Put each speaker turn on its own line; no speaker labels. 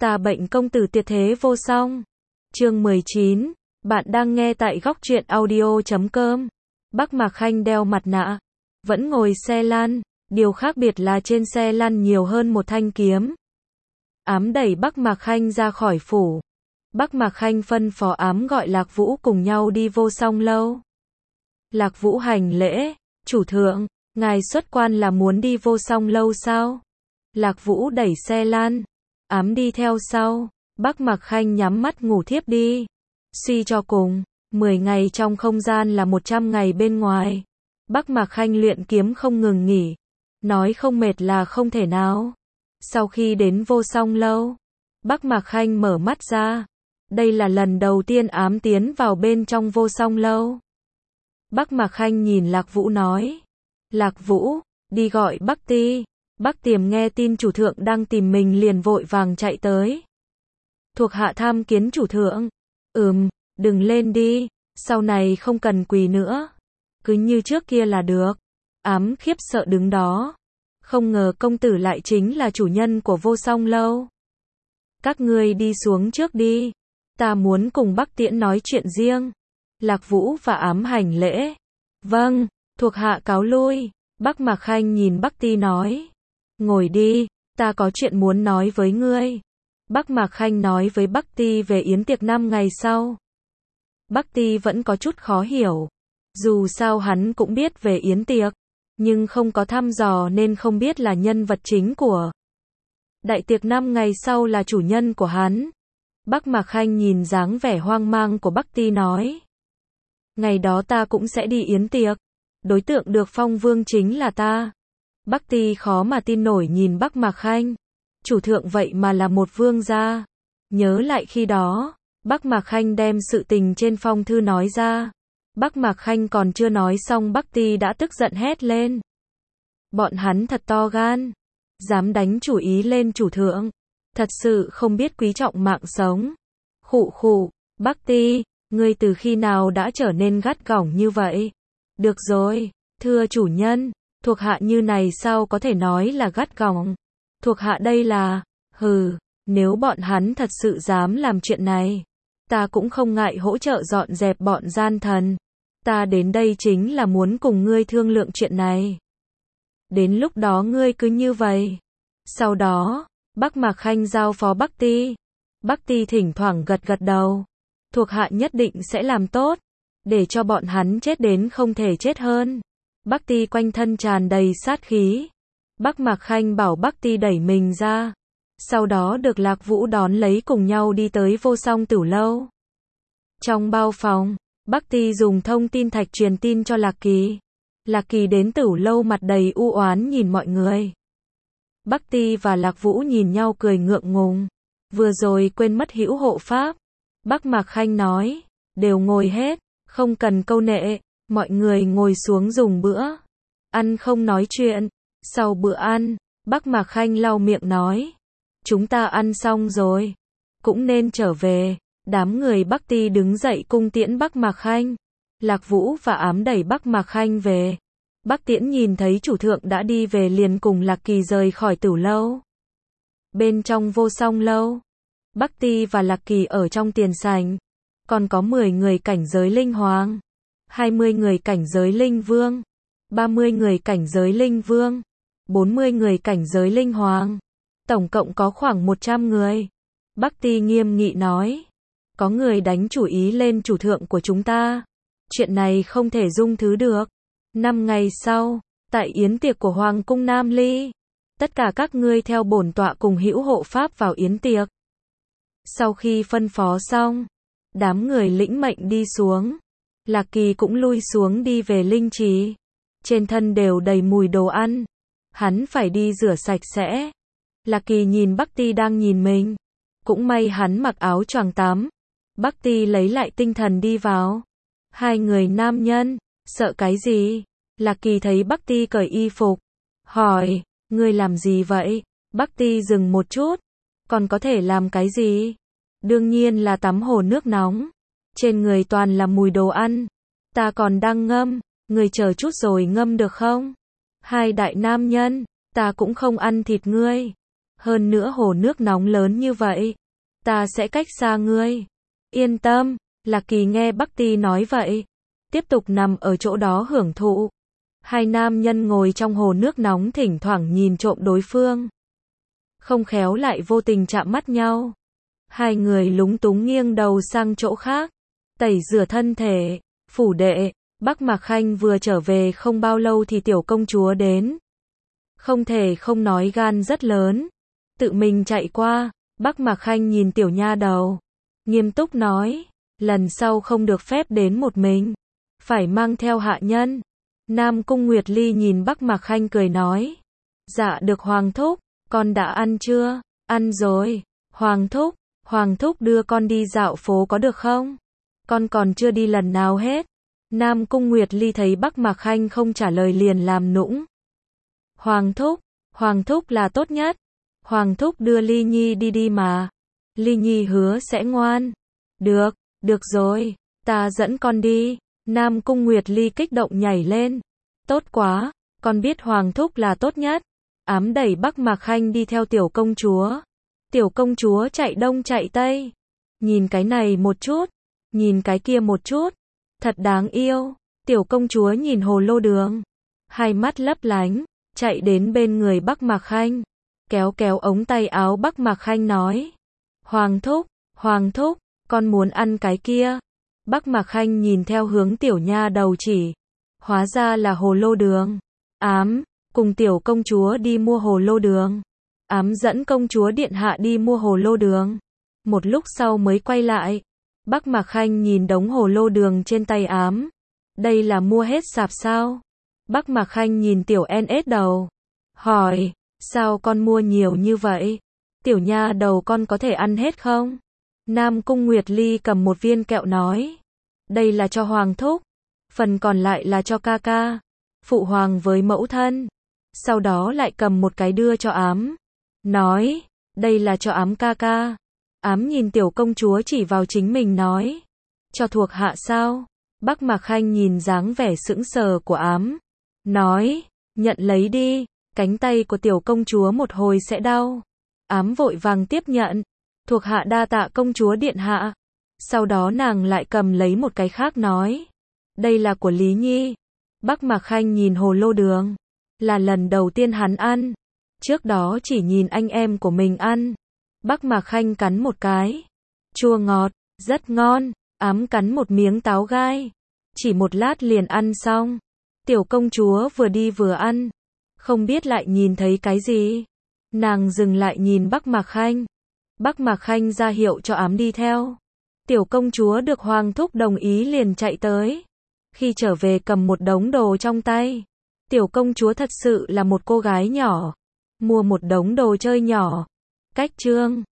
Ta bệnh công tử tuyệt thế vô song. Chương 19, bạn đang nghe tại góc truyện audio.com. Bắc Mạc Khanh đeo mặt nạ, vẫn ngồi xe lăn, điều khác biệt là trên xe lăn nhiều hơn một thanh kiếm. Ám đẩy Bắc Mạc Khanh ra khỏi phủ. Bắc Mạc Khanh phân phó Ám gọi Lạc Vũ cùng nhau đi Vô Song lâu. Lạc Vũ hành lễ, chủ thượng, ngài xuất quan là muốn đi Vô Song lâu sao? Lạc Vũ đẩy xe lăn, Ám đi theo sau. Bắc Mạc Khanh nhắm mắt ngủ thiếp đi. Suy cho cùng, 10 ngày trong không gian là 100 ngày bên ngoài. Bắc Mạc Khanh luyện kiếm không ngừng nghỉ, nói không mệt là không thể nào. Sau khi đến Vô Song lâu, Bắc Mạc Khanh mở mắt ra. Đây là lần đầu tiên Ám tiến vào bên trong Vô Song lâu. Bắc Mạc Khanh nhìn Lạc Vũ nói, Lạc Vũ, đi gọi Bắc Ti. Bắc Tiềm nghe tin chủ thượng đang tìm mình liền vội vàng chạy tới. Thuộc hạ tham kiến chủ thượng. Đừng lên đi, sau này không cần quỳ nữa. Cứ như trước kia là được. Ám khiếp sợ đứng đó. Không ngờ công tử lại chính là chủ nhân của Vô Song lâu. Các ngươi đi xuống trước đi. Ta muốn cùng Bắc Tiễn nói chuyện riêng. Lạc Vũ và Ám hành lễ. Vâng, thuộc hạ cáo lui. Bắc Mạc Khanh nhìn Bắc Ti nói. Ngồi đi, ta có chuyện muốn nói với ngươi. Bắc Mạc Khanh nói với Bắc Ti về yến tiệc 5 ngày sau. Bắc Ti vẫn có chút khó hiểu. Dù sao hắn cũng biết về yến tiệc, nhưng không có thăm dò nên không biết là nhân vật chính của đại tiệc 5 ngày sau là chủ nhân của hắn. Bắc Mạc Khanh nhìn dáng vẻ hoang mang của Bắc Ti nói. Ngày đó ta cũng sẽ đi yến tiệc. Đối tượng được phong vương chính là ta. Bắc Ti khó mà tin nổi nhìn Bắc Mạc Khanh. Chủ thượng vậy mà là một vương gia. Nhớ lại khi đó, Bắc Mạc Khanh đem sự tình trên phong thư nói ra. Bắc Mạc Khanh còn chưa nói xong Bắc Ti đã tức giận hét lên. Bọn hắn thật to gan. Dám đánh chủ ý lên chủ thượng. Thật sự không biết quý trọng mạng sống. Khụ khụ, Bắc Ti, ngươi từ khi nào đã trở nên gắt gỏng như vậy? Được rồi, thưa chủ nhân, thuộc hạ như này sao có thể nói là gắt gỏng? Thuộc hạ đây là, nếu bọn hắn thật sự dám làm chuyện này, ta cũng không ngại hỗ trợ dọn dẹp bọn gian thần. Ta đến đây chính là muốn cùng ngươi thương lượng chuyện này. Đến lúc đó ngươi cứ như vậy. Sau đó, Bắc Mạc Khanh giao phó Bắc Ti. Bắc Ti thỉnh thoảng gật gật đầu. Thuộc hạ nhất định sẽ làm tốt, để cho bọn hắn chết đến không thể chết hơn. Bắc Ti quanh thân tràn đầy sát khí. Bắc Mạc Khanh bảo Bắc Ti đẩy mình ra. Sau đó được Lạc Vũ đón lấy cùng nhau đi tới Vô Song Tử lâu. Trong bao phòng, Bắc Ti dùng thông tin thạch truyền tin cho Lạc Kỳ. Lạc Kỳ đến Tử lâu mặt đầy u oán nhìn mọi người. Bắc Ti và Lạc Vũ nhìn nhau cười ngượng ngùng. Vừa rồi quên mất hữu hộ pháp. Bắc Mạc Khanh nói, đều ngồi hết, không cần câu nệ, mọi người ngồi xuống dùng bữa. Ăn không nói chuyện. Sau bữa ăn, Bắc Mạc Khanh lau miệng nói, chúng ta ăn xong rồi, cũng nên trở về. Đám người Bắc Ti đứng dậy cung tiễn Bắc Mạc Khanh. Lạc Vũ và Ám đẩy Bắc Mạc Khanh về. Bắc Tiễn nhìn thấy chủ thượng đã đi về liền cùng Lạc Kỳ rời khỏi Tử lâu. Bên trong Vô Song lâu, Bắc Ti và Lạc Kỳ ở trong tiền sảnh. Còn có 10 người cảnh giới linh hoàng, 20 người cảnh giới linh vương, 30 người cảnh giới linh vương, 40 người cảnh giới linh hoàng. Tổng cộng có khoảng 100 người. Bắc Ti nghiêm nghị nói, có người đánh chủ ý lên chủ thượng của chúng ta. Chuyện này không thể dung thứ được. 5 ngày sau, tại yến tiệc của Hoàng cung Nam Ly, tất cả các ngươi theo bổn tọa cùng hữu hộ pháp vào yến tiệc. Sau khi phân phó xong, đám người lĩnh mệnh đi xuống. Lạc Kỳ cũng lui xuống đi về linh trì. Trên thân đều đầy mùi đồ ăn. Hắn phải đi rửa sạch sẽ. Lạc Kỳ nhìn Bắc Ti đang nhìn mình. Cũng may hắn mặc áo choàng tắm. Bắc Ti lấy lại tinh thần đi vào. Hai người nam nhân, sợ cái gì? Lạc Kỳ thấy Bắc Ti cởi y phục. Hỏi, ngươi làm gì vậy? Bắc Ti dừng một chút. Còn có thể làm cái gì? Đương nhiên là tắm hồ nước nóng. Trên người toàn là mùi đồ ăn. Ta còn đang ngâm, người chờ chút rồi ngâm được không? Hai đại nam nhân, ta cũng không ăn thịt ngươi. Hơn nữa hồ nước nóng lớn như vậy, ta sẽ cách xa ngươi. Yên tâm, Lạc Kỳ nghe Bắc Ti nói vậy, tiếp tục nằm ở chỗ đó hưởng thụ. Hai nam nhân ngồi trong hồ nước nóng thỉnh thoảng nhìn trộm đối phương. Không khéo lại vô tình chạm mắt nhau. Hai người lúng túng nghiêng đầu sang chỗ khác. Tẩy rửa thân thể, phủ đệ, Bắc Mạc Khanh vừa trở về không bao lâu thì tiểu công chúa đến. Không thể không nói gan rất lớn. Tự mình chạy qua, Bắc Mạc Khanh nhìn tiểu nha đầu. Nghiêm túc nói, lần sau không được phép đến một mình. Phải mang theo hạ nhân. Nam Cung Nguyệt Ly nhìn Bắc Mạc Khanh cười nói. Dạ được Hoàng thúc, con đã ăn chưa? Ăn rồi. Hoàng thúc đưa con đi dạo phố có được không? Con còn chưa đi lần nào hết. Nam Cung Nguyệt Ly thấy Bắc Mạc Khanh không trả lời liền làm nũng. Hoàng thúc là tốt nhất. Hoàng thúc đưa Ly Nhi đi mà. Ly Nhi hứa sẽ ngoan. Được rồi, ta dẫn con đi. Nam Cung Nguyệt Ly kích động nhảy lên. Tốt quá, con biết Hoàng thúc là tốt nhất. Ám đẩy Bắc Mạc Khanh đi theo tiểu công chúa. Tiểu công chúa chạy đông chạy tây. Nhìn cái này một chút, nhìn cái kia một chút. Thật đáng yêu. Tiểu công chúa nhìn hồ lô đường. Hai mắt lấp lánh, chạy đến bên người Bắc Mạc Khanh. Kéo ống tay áo Bắc Mạc Khanh nói. Hoàng thúc, con muốn ăn cái kia. Bắc Mạc Khanh nhìn theo hướng tiểu nha đầu chỉ. Hóa ra là hồ lô đường. Ám, cùng tiểu công chúa đi mua hồ lô đường. Ám dẫn công chúa điện hạ đi mua hồ lô đường. Một lúc sau mới quay lại. Bắc Mạc Khanh nhìn đống hồ lô đường trên tay Ám. Đây là mua hết sạp sao? Bắc Mạc Khanh nhìn tiểu NS đầu. Hỏi, sao con mua nhiều như vậy? Tiểu nha đầu con có thể ăn hết không? Nam Cung Nguyệt Ly cầm một viên kẹo nói. Đây là cho Hoàng thúc. Phần còn lại là cho ca ca. Phụ hoàng với mẫu thân. Sau đó lại cầm một cái đưa cho Ám. Nói, đây là cho Ám ca ca. Ám nhìn tiểu công chúa chỉ vào chính mình nói. Cho thuộc hạ sao? Bắc Mạc Khanh nhìn dáng vẻ sững sờ của Ám. Nói, nhận lấy đi. Cánh tay của tiểu công chúa một hồi sẽ đau. Ám vội vàng tiếp nhận. Thuộc hạ đa tạ công chúa điện hạ. Sau đó nàng lại cầm lấy một cái khác nói. Đây là của Lý Nhi. Bắc Mạc Khanh nhìn hồ lô đường. Là lần đầu tiên hắn ăn. Trước đó chỉ nhìn anh em của mình ăn. Bắc Mạc Khanh cắn một cái. Chua ngọt, rất ngon. Ám cắn một miếng táo gai. Chỉ một lát liền ăn xong. Tiểu công chúa vừa đi vừa ăn. Không biết lại nhìn thấy cái gì. Nàng dừng lại nhìn Bắc Mạc Khanh. Bắc Mạc Khanh ra hiệu cho Ám đi theo. Tiểu công chúa được Hoàng thúc đồng ý liền chạy tới. Khi trở về cầm một đống đồ trong tay. Tiểu công chúa thật sự là một cô gái nhỏ. Mua một đống đồ chơi nhỏ. Cách chương